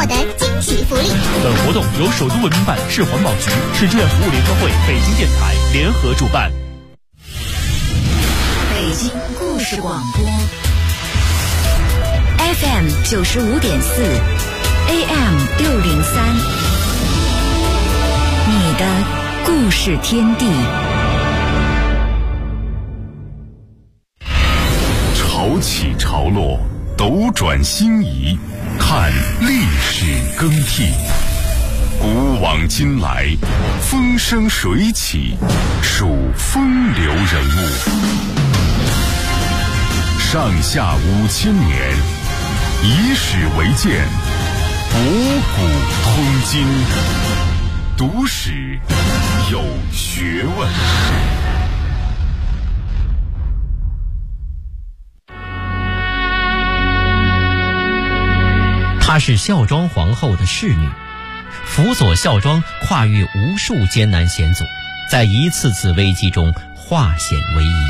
获得惊喜福利。 本活动由首都文明办、市环保局、市志愿服务联合会、北京电台联合主办。 北京故事广播 FM 95.4 AM 603，你的故事天地。 潮起潮落，斗转星移，看历史更替。古往今来，风生水起，数风流人物。上下5000年，以史为鉴，博古通今，读史有学问。 她是孝庄皇后的侍女，辅佐孝庄跨越无数艰难险阻，在一次次危机中化险为夷。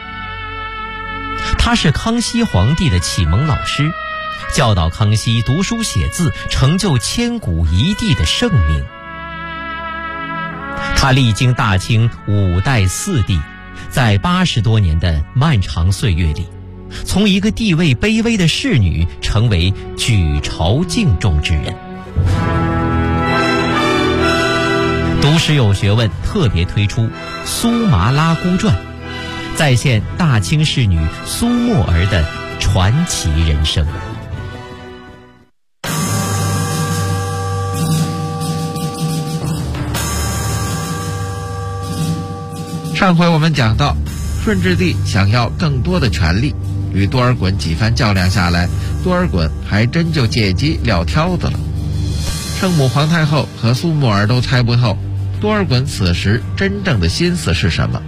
她是康熙皇帝的启蒙老师，教导康熙读书写字，成就千古一帝的盛名。她历经大清5代4帝，在80多年的漫长岁月里，从一个地位卑微的侍女成为举朝敬重之人。读史有学问特别推出《苏麻拉姑传》，再现大清侍女苏沫儿的传奇人生。 上回我们讲到，顺治帝想要更多的权力，与多尔衮几番较量下来，多尔衮还真就借机撂挑子了。圣母皇太后和苏沫儿都猜不透多尔衮此时真正的心思是什么。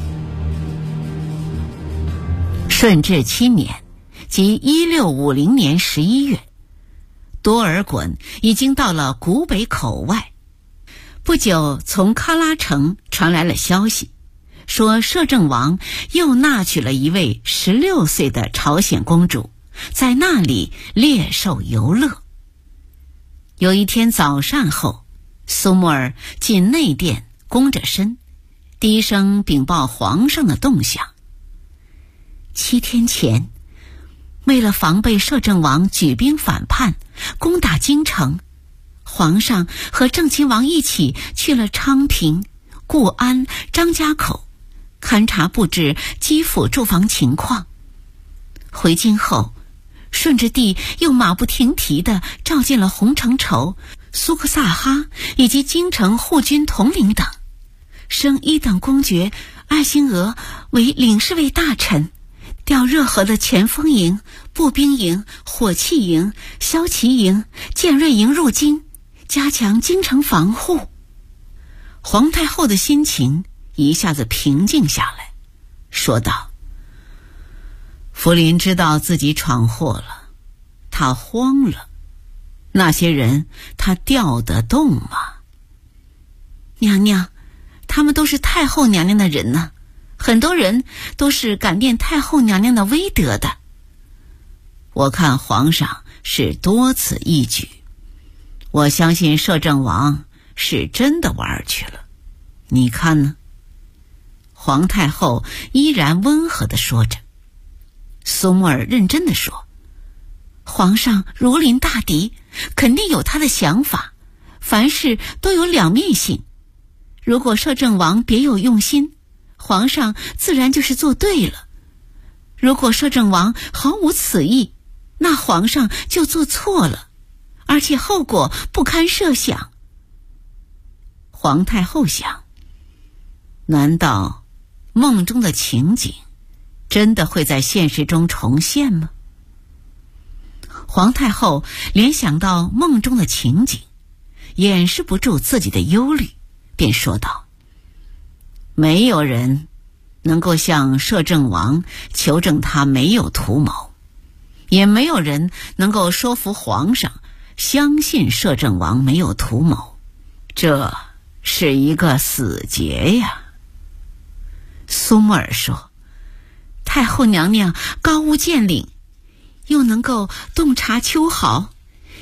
顺治7年，即1650年11月，多尔衮已经到了古北口外。不久，从喀拉城传来了消息，说摄政王又纳娶了一位16岁的朝鲜公主，在那里猎兽游乐。有一天早膳后，苏沫儿进内殿，弓着身，低声禀报皇上的动向。7天前，为了防备摄政王举兵反叛，攻打京城，皇上和正亲王一起去了昌平、固安、张家口，勘察布置基辅住房情况。回京后，顺治帝又马不停蹄地召见了洪承畴、苏克萨哈以及京城护军统领等，升1等公爵艾辛俄为领侍卫大臣，调热河的前锋营、步兵营、火器营、骁骑营、建锐营入京，加强京城防护。皇太后的心情一下子平静下来，说道：福临知道自己闯祸了，他慌了，那些人他调得动吗？娘娘，他们都是太后娘娘的人呢，很多人都是感念太后娘娘的威德的。我看皇上是多此一举，我相信摄政王是真的玩去了，你看呢？皇太后依然温和地说着。苏沫儿认真地说：皇上如临大敌，肯定有他的想法，凡事都有两面性。如果摄政王别有用心，皇上自然就是做对了；如果摄政王毫无此意，那皇上就做错了，而且后果不堪设想。皇太后想，难道梦中的情景真的会在现实中重现吗？皇太后联想到梦中的情景，掩饰不住自己的忧虑，便说道：没有人能够向摄政王求证他没有图谋，也没有人能够说服皇上相信摄政王没有图谋，这是一个死结呀。苏沫儿说：太后娘娘高屋建瓴，又能够洞察秋毫，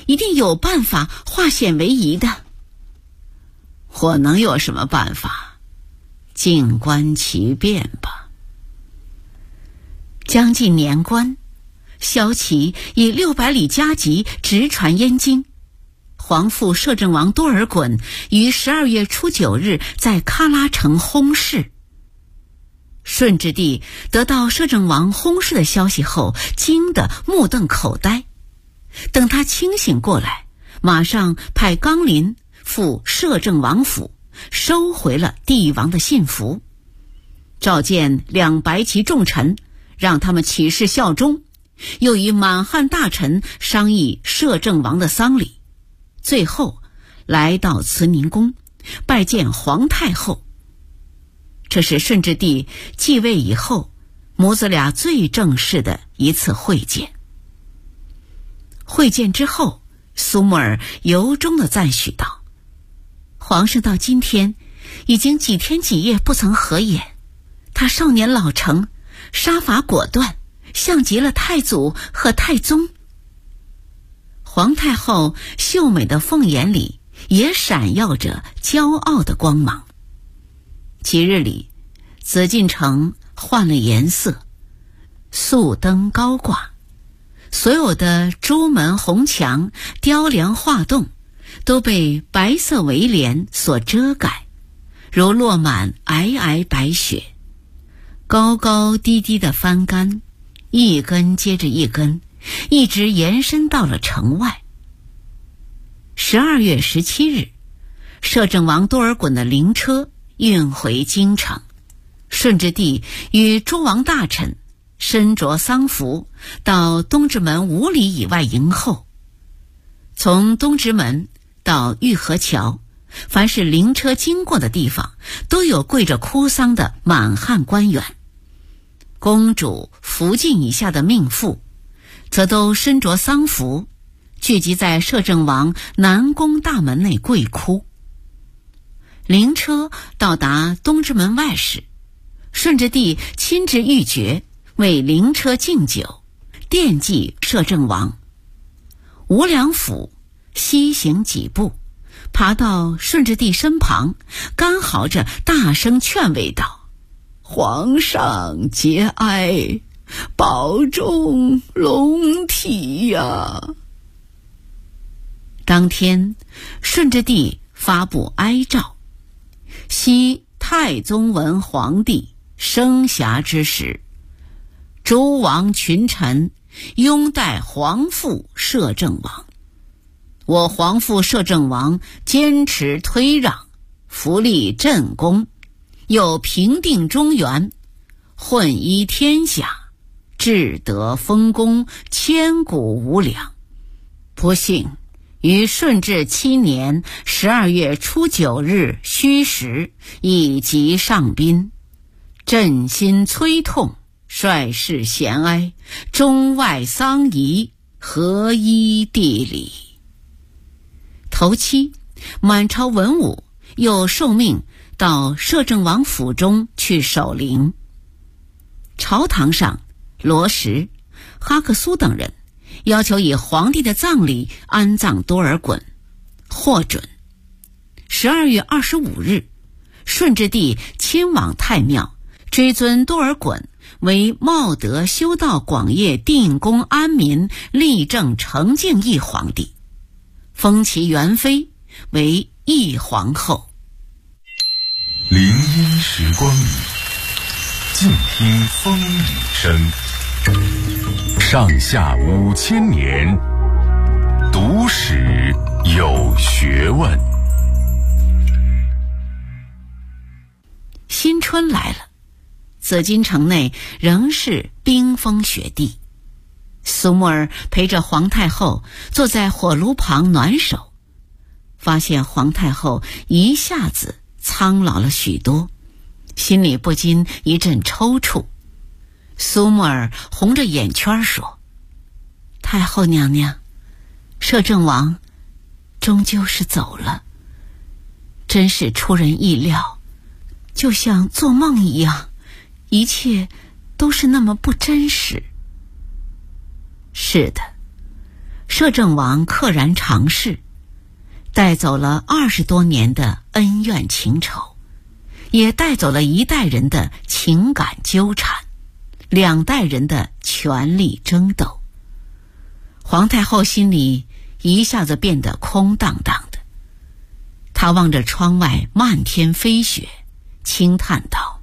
一定有办法化险为夷的。 我能有什么办法？静观其变吧。 将近年关，骁骑以600里加急直传燕京。皇父摄政王多尔衮于12月初9日在喀拉城薨逝。顺治帝得到摄政王薨逝的消息后，惊得目瞪口呆。等他清醒过来，马上派纲林赴摄政王府，收回了帝王的信符，召见2白旗重臣，让他们起誓效忠，又与满汉大臣商议摄政王的丧礼，最后来到慈宁宫拜见皇太后。这是顺治帝继位以后母子俩最正式的一次会见。会见之后，苏木尔由衷地赞许道：皇上到今天已经几天几夜不曾合眼，他少年老成，杀伐果断，像极了太祖和太宗。皇太后秀美的凤眼里也闪耀着骄傲的光芒。即日里，紫禁城换了颜色，素灯高挂，所有的朱门红墙、雕梁画栋都被白色围帘所遮盖，如落满皑皑白雪。高高低低的幡杆，一根接着一根，一直延伸到了城外。12月17日，摄政王多尔衮的灵车运回京城，顺治帝与诸王大臣身着丧服到东直门5里以外迎候。从东直门到御河桥，凡是灵车经过的地方，都有跪着哭丧的满汉官员。公主、福晋以下的命妇则都身着丧服，聚集在摄政王南宫大门内跪哭。灵车到达东直门外时，顺治帝亲至御爵，为灵车敬酒，惦记摄政王。吴良辅西行几步，爬到顺治帝身旁，干嚎着大声劝慰道：皇上节哀，保重龙体呀。当天，顺治帝发布哀诏，昔太宗文皇帝生暇之时，诸王群臣拥戴皇父摄政王。我皇父摄政王坚持推让，扶立朕功，又平定中原，混一天下，至得丰功，千古无两。不幸于顺治7年12月初9日戌时，以疾上宾，朕心催痛，率士咸哀，中外丧仪，合一地理。头七，满朝文武又受命到摄政王府中去守灵。朝堂上，罗什、哈克苏等人要求以皇帝的葬礼安葬多尔衮，获准。12月25日，顺治帝亲往太庙，追尊多尔衮为茂德修道广业定公安民立正成敬义皇帝，封其元妃为义皇后。 林荫时光里，静听风雨声。上下5000年，读史有学问。 新春来了，紫禁城内仍是冰封雪地。苏木尔陪着皇太后坐在火炉旁暖手，发现皇太后一下子苍老了许多，心里不禁一阵抽搐。苏木尔红着眼圈说：太后娘娘，摄政王终究是走了，真是出人意料，就像做梦一样，一切都是那么不真实。是的， 摄政王溘然长逝，带走了20多年的恩怨情仇，也带走了一代人的情感纠缠，2代人的权力争斗。皇太后心里一下子变得空荡荡的，她望着窗外漫天飞雪，轻叹道：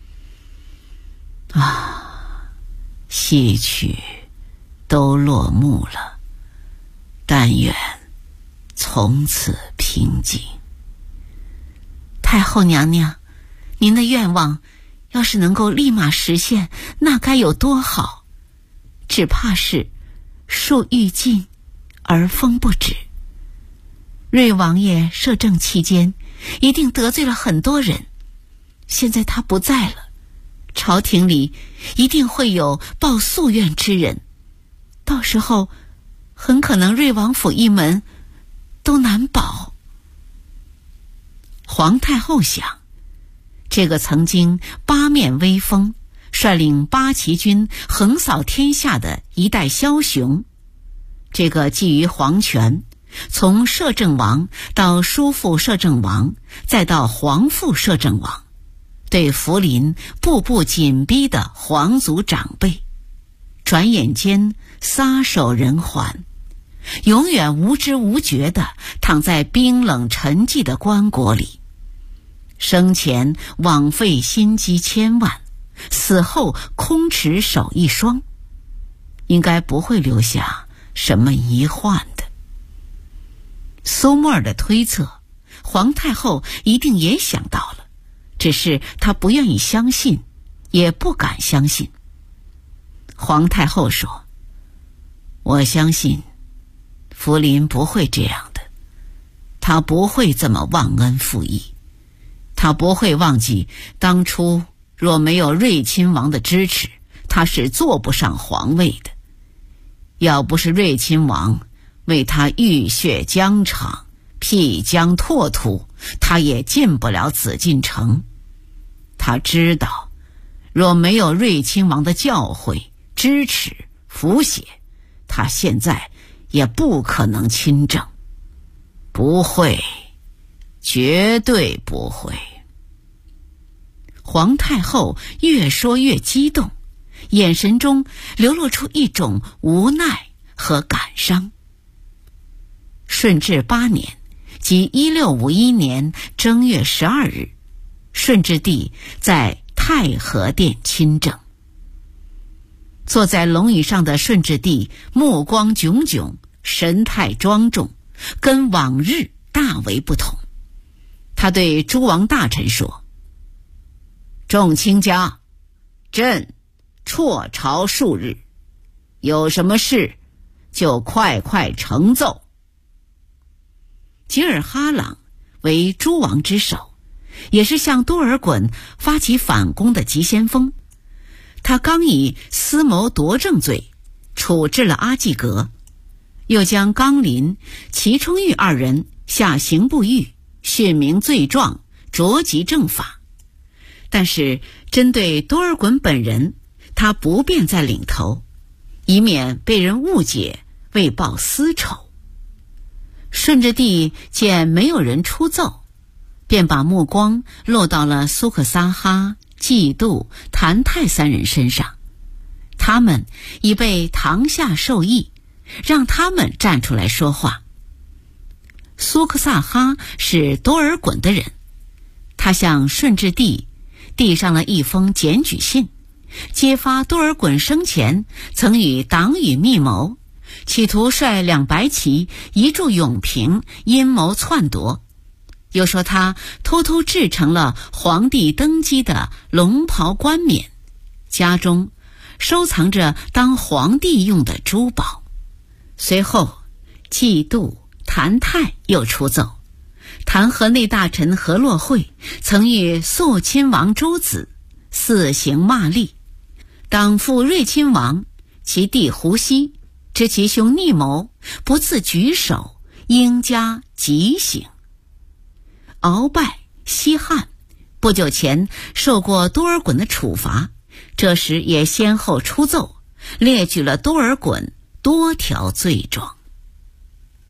戏曲都落幕了，但愿从此平静。太后娘娘，您的愿望要是能够立马实现，那该有多好！只怕是树欲静而风不止。瑞王爷摄政期间一定得罪了很多人，现在他不在了，朝廷里一定会有报夙愿之人，到时候很可能瑞王府一门都难保。皇太后想，这个曾经八面威风，率领8旗军横扫天下的一代枭雄，这个觊觎皇权，从摄政王到叔父摄政王，再到皇父摄政王，对福临步步紧逼的皇族长辈，转眼间撒手人寰，永远无知无觉地躺在冰冷沉寂的棺椁里，生前枉费心机千万，死后空持手一双，应该不会留下什么遗患的。苏沫儿的推测，皇太后一定也想到了，只是她不愿意相信，也不敢相信。皇太后说：我相信福临不会这样的，他不会这么忘恩负义，他不会忘记当初若没有睿亲王的支持，他是坐不上皇位的。要不是睿亲王为他浴血疆场，辟疆拓土，他也进不了紫禁城。他知道，若没有睿亲王的教诲、支持、辅写，他现在也不可能亲政。不会，绝对不会。皇太后越说越激动，眼神中流露出一种无奈和感伤。顺治8年，即1651年正月12日，顺治帝在太和殿亲政。坐在龙椅上的顺治帝目光炯炯，神态庄重，跟往日大为不同。他对诸王大臣说：众卿家，朕辍朝数日，有什么事就快快呈奏。吉尔哈朗为诸王之首，也是向多尔衮发起反攻的急先锋。他刚以私谋夺政罪处置了阿济格，又将纲林、齐冲玉2人下刑部狱，训明罪状，着即正法。但是针对多尔衮本人，他不便在领头，以免被人误解为报私仇。顺治帝见没有人出奏，便把目光落到了苏克萨哈、季度、谭泰3人身上。他们已被堂下授意，让他们站出来说话。苏克萨哈是多尔衮的人，他向顺治帝递上了一封检举信，揭发多尔衮生前曾与党羽密谋，企图率2白旗移驻永平，阴谋篡夺。又说他偷偷制成了皇帝登基的龙袍冠冕，家中收藏着当皇帝用的珠宝。随后季度、谭泰又出奏，弹劾内大臣何洛会曾与肃亲王诸子肆行骂詈，党父睿亲王其弟胡锡知其兄逆谋，不自举手，应加极刑。鳌拜、西汉不久前受过多尔衮的处罚，这时也先后出奏，列举了多尔衮多条罪状。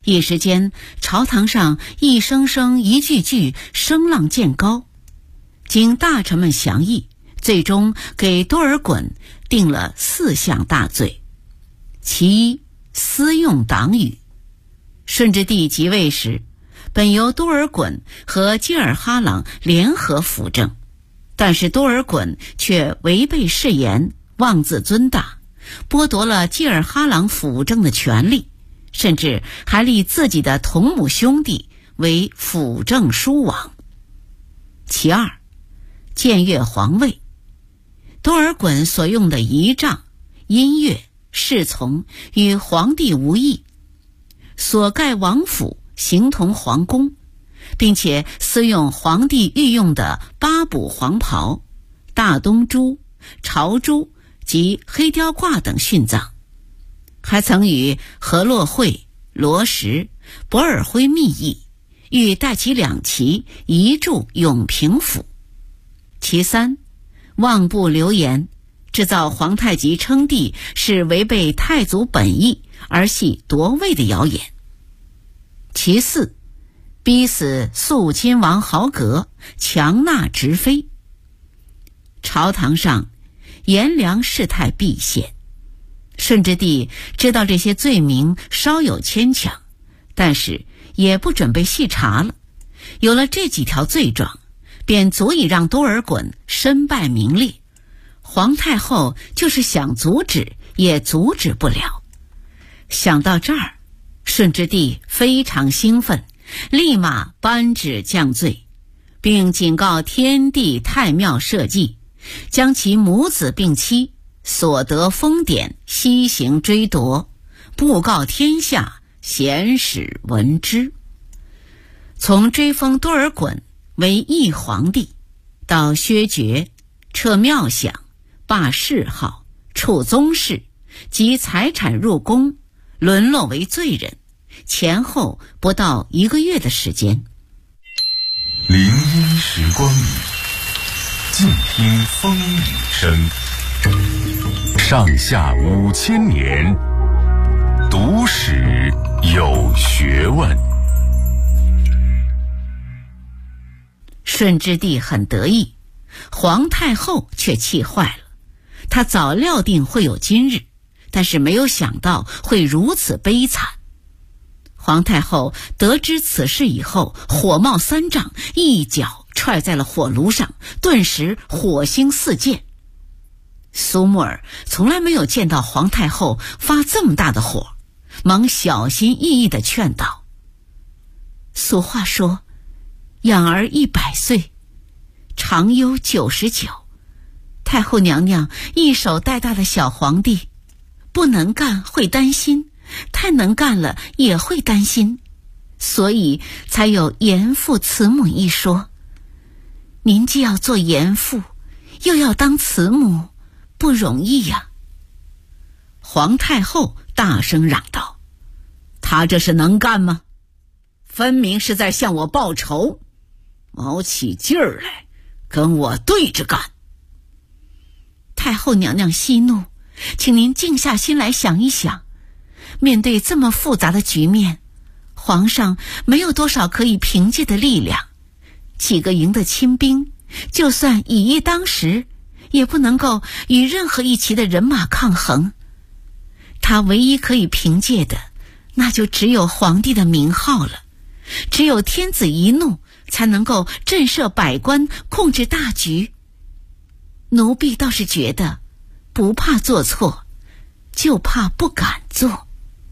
一时间，朝堂上一声声一句句声浪渐高。经大臣们详议，最终给多尔衮定了4项大罪。其一，私用党羽。顺治帝即位时，本由多尔衮和济尔哈朗联合辅政，但是多尔衮却违背誓言，妄自尊大，剥夺了济尔哈朗辅政的权利，甚至还立自己的同母兄弟为辅政书王。其二，僭越皇位。多尔衮所用的仪仗、音乐、侍从与皇帝无异，所盖王府形同皇宫，并且私用皇帝御用的8补黄袍、大东珠、朝珠及黑貂褂等殉葬，还曾与何洛会、罗什、博尔辉密议，欲带其2旗移驻永平府。其三，妄布流言，制造皇太极称帝是违背太祖本意而系夺位的谣言。其四，逼死肃亲王豪格，强纳直妃。朝堂上颜良事态毕现，顺治帝知道这些罪名稍有牵强，但是也不准备细查了。有了这几条罪状，便足以让多尔衮身败名裂。皇太后就是想阻止也阻止不了。想到这儿，顺治帝非常兴奋，立马颁旨降罪，并警告天地太庙社稷，将其母子并妻所得封典悉行追夺，布告天下，显使闻之。从追封多尔衮为义皇帝，到削爵、撤庙饷、罢谥号、处宗室及财产入宫，沦落为罪人，前后不到1个月的时间。 林荫时光里，静听风雨声。上下5000年，读史有学问。 顺治帝很得意，皇太后却气坏了。她早料定会有今日，但是没有想到会如此悲惨。皇太后得知此事以后，火冒3丈，一脚踹在了火炉上，顿时火星四溅。苏木尔从来没有见到皇太后发这么大的火，忙小心翼翼地劝道：俗话说，养儿100岁，长忧99。太后娘娘一手带大的小皇帝，不能干会担心，太能干了也会担心，所以才有严父慈母一说。您既要做严父，又要当慈母，不容易呀。皇太后大声嚷道：他这是能干吗？分明是在向我报仇，卯起劲儿来跟我对着干。太后娘娘息怒，请您静下心来想一想，面对这么复杂的局面，皇上没有多少可以凭借的力量，几个营的亲兵就算以一当十，也不能够与任何一旗的人马抗衡。他唯一可以凭借的，那就只有皇帝的名号了。只有天子一怒，才能够震慑百官，控制大局。奴婢倒是觉得，不怕做错，就怕不敢做。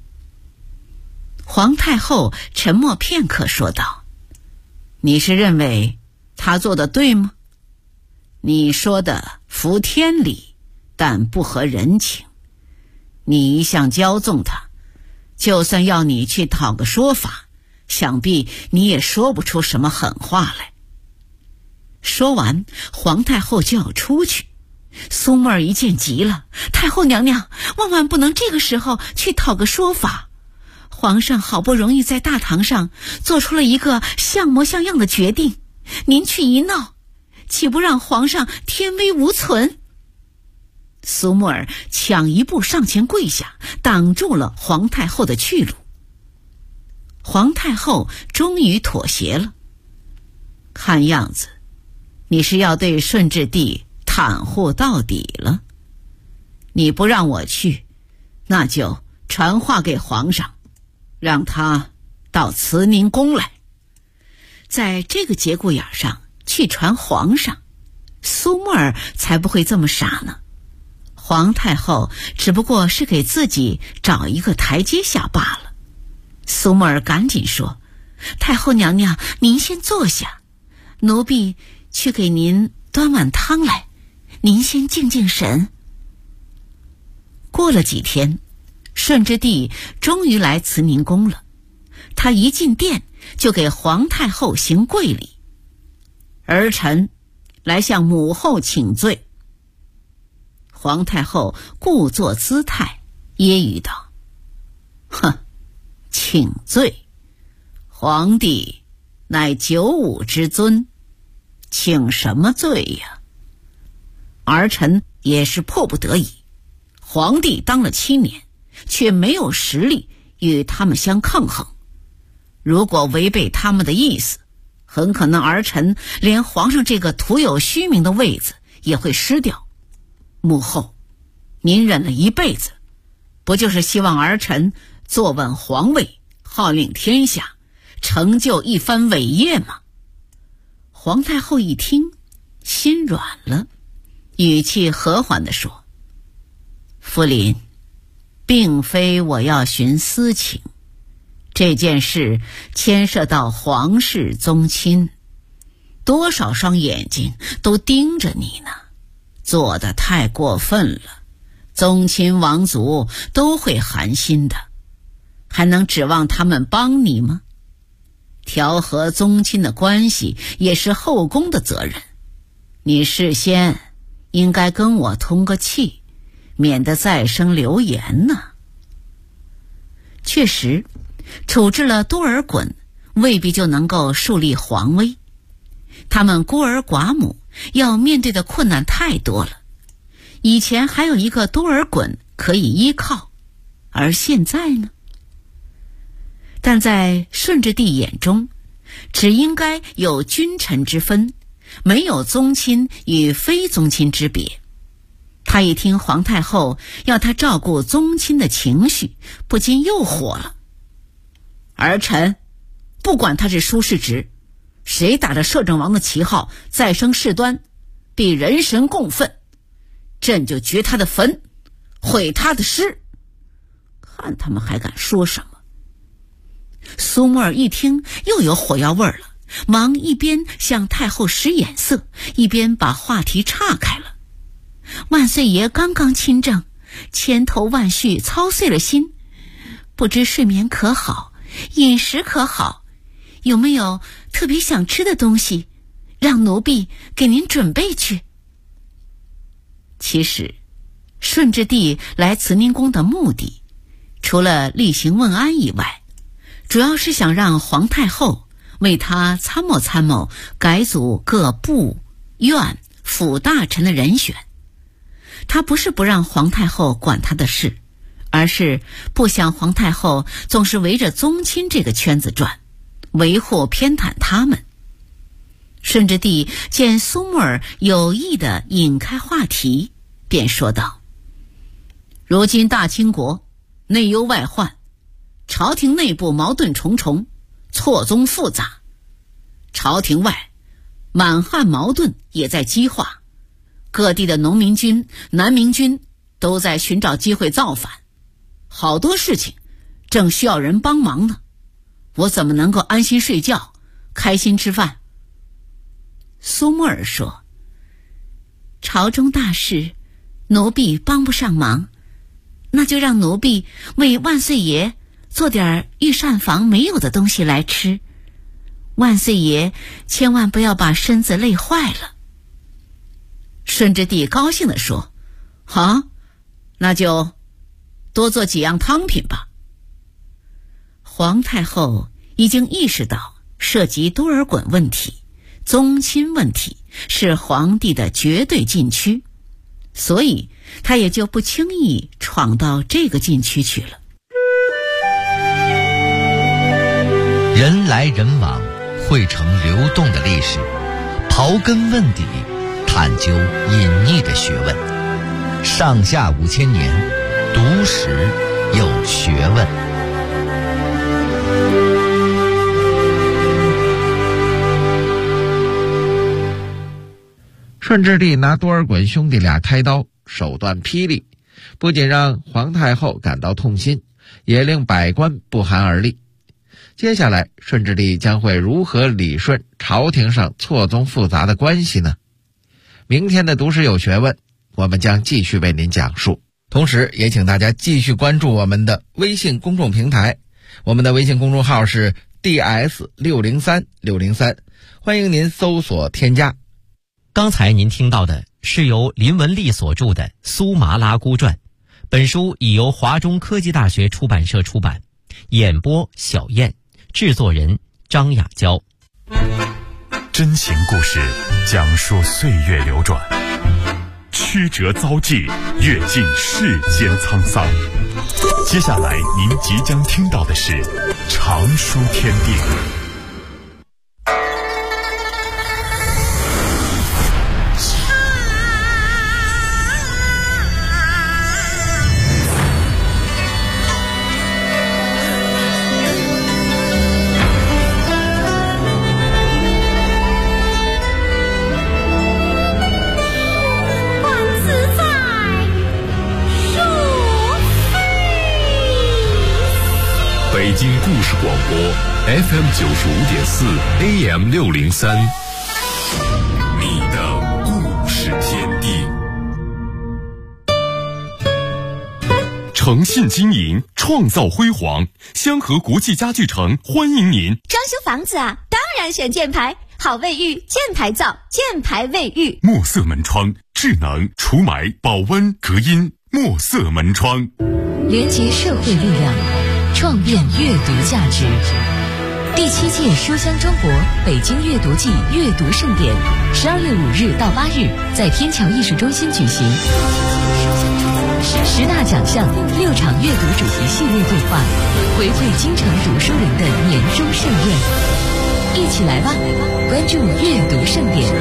皇太后沉默片刻说道：你是认为他做的对吗？你说的服天理，但不合人情。你一向骄纵他，就算要你去讨个说法，想必你也说不出什么狠话来。说完，皇太后就要出去。苏木儿一见急了：太后娘娘，万万不能这个时候去讨个说法。皇上好不容易在大堂上做出了一个像模像样的决定，您去一闹，岂不让皇上天威无存？苏木儿抢一步上前跪下，挡住了皇太后的去路。 皇太后终于妥协了。看样子，你是要对顺治帝袒护到底了。你不让我去，那就传话给皇上，让他到慈宁宫来。在这个节骨眼上去传皇上，苏沫儿才不会这么傻呢。皇太后只不过是给自己找一个台阶下罢了。苏沫儿赶紧说：太后娘娘，您先坐下，奴婢去给您端碗汤来，您先静静神。过了几天，顺治帝终于来慈宁宫了。他一进殿就给皇太后行跪礼：儿臣来向母后请罪。皇太后故作姿态，揶揄道：哼，请罪？皇帝乃95之尊，请什么罪呀？儿臣也是迫不得已，皇帝当了7年，却没有实力与他们相抗衡。如果违背他们的意思，很可能儿臣连皇上这个徒有虚名的位子也会失掉。母后，您忍了一辈子，不就是希望儿臣坐稳皇位，号令天下，成就一番伟业吗？皇太后一听，心软了，语气和缓地说：福临，并非我要寻私情，这件事牵涉到皇室宗亲，多少双眼睛都盯着你呢，做得太过分了，宗亲王族都会寒心的，还能指望他们帮你吗？调和宗亲的关系也是后宫的责任，你事先应该跟我通个气，免得再生流言呢。确实，处置了多尔衮，未必就能够树立皇威。他们孤儿寡母要面对的困难太多了，以前还有一个多尔衮可以依靠，而现在呢？但在顺治帝眼中，只应该有君臣之分，没有宗亲与非宗亲之别。他一听皇太后要他照顾宗亲的情绪，不禁又火了。儿臣不管他是舒适职，谁打着摄政王的旗号再生事端，必人神共愤，朕就掘他的坟，毁他的尸，看他们还敢说什么。苏沫儿一听又有火药味了，忙一边向太后使眼色，一边把话题岔开了。万岁爷刚刚亲政，千头万绪，操碎了心，不知睡眠可好，饮食可好，有没有特别想吃的东西，让奴婢给您准备去。其实顺治帝来慈宁宫的目的，除了例行问安以外，主要是想让皇太后为他参谋参谋改组各部院府大臣的人选。他不是不让皇太后管他的事，而是不想皇太后总是围着宗亲这个圈子转，维护偏袒他们。顺治帝见苏沫儿有意地引开话题，便说道：如今大清国内忧外患，朝廷内部矛盾重重，错综复杂，朝廷外满汉矛盾也在激化，各地的农民军、南明军都在寻找机会造反，好多事情正需要人帮忙呢，我怎么能够安心睡觉，开心吃饭？苏沫儿说：朝中大事，奴婢帮不上忙，那就让奴婢为万岁爷做点御膳房没有的东西来吃，万岁爷千万不要把身子累坏了。顺治帝高兴地说：好，那就多做几样汤品吧。皇太后已经意识到涉及多尔衮问题、宗亲问题是皇帝的绝对禁区，所以他也就不轻易闯到这个禁区去了。 人来人往，汇成流动的历史，刨根问底，探究隐匿的学问。上下5000年，读史有学问。顺治帝拿多尔衮兄弟俩开刀，手段霹雳，不仅让皇太后感到痛心，也令百官不寒而栗。接下来，顺治帝将会如何理顺朝廷上错综复杂的关系呢？明天的读史有学问，我们将继续为您讲述。同时也请大家继续关注我们的微信公众平台，我们的微信公众号是 DS603603，欢迎您搜索添加。 刚才您听到的是由林文丽所著的《苏麻拉姑传》，本书已由华中科技大学出版社出版，演播小燕，制作人张雅娇。 真情故事讲述岁月流转，曲折遭际，阅尽世间沧桑。接下来您即将听到的是常书天地。北京故事广播 FM95.4 AM603， 你的故事天地。诚信经营，创造辉煌，香河国际家具城欢迎您。 装修房子啊，当然选箭牌，好卫浴，箭牌造，箭牌卫浴。 墨色门窗，智能除霾、保温、隔音，墨色门窗， 连接社会力量，创变阅读价值。第7届书香中国北京阅读季阅读盛典，12月5日到8日在天桥艺术中心举行。10大奖项，6场阅读主题系列对话，回馈京城读书人的年终盛宴。一起来吧，关注阅读盛典。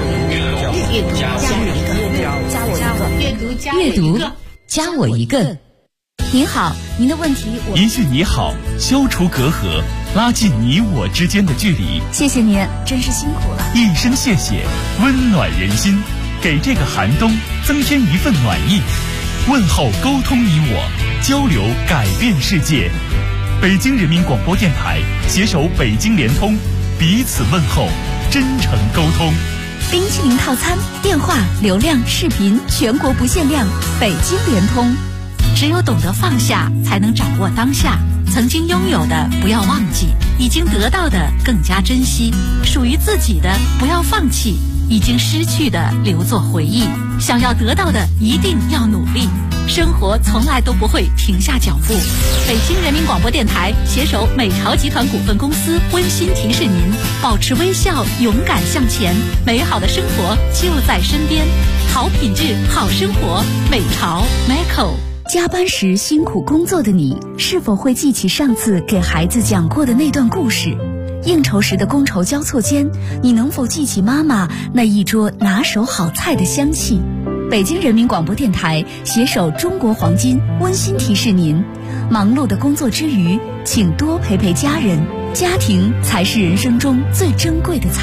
阅读加我一个。 您好，您的问题一句你好，消除隔阂，拉近你我之间的距离。 谢谢您，真是辛苦了。 一声谢谢，温暖人心，给这个寒冬增添一份暖意。问候沟通你我，交流改变世界。北京人民广播电台携手北京联通，彼此问候，真诚沟通。 冰淇淋套餐，电话、流量、视频全国不限量，北京联通。 只有懂得放下，才能掌握当下。曾经拥有的不要忘记，已经得到的更加珍惜，属于自己的不要放弃，已经失去的留作回忆。想要得到的一定要努力，生活从来都不会停下脚步。北京人民广播电台携手美朝集团股份公司温馨提示您：保持微笑，勇敢向前，美好的生活就在身边。好品质，好生活，美朝 Michael。 加班时辛苦工作的你，是否会记起上次给孩子讲过的那段故事？应酬时的觥筹交错间，你能否记起妈妈那一桌拿手好菜的香气？北京人民广播电台携手中国黄金温馨提示您：忙碌的工作之余，请多陪陪家人，家庭才是人生中最珍贵的财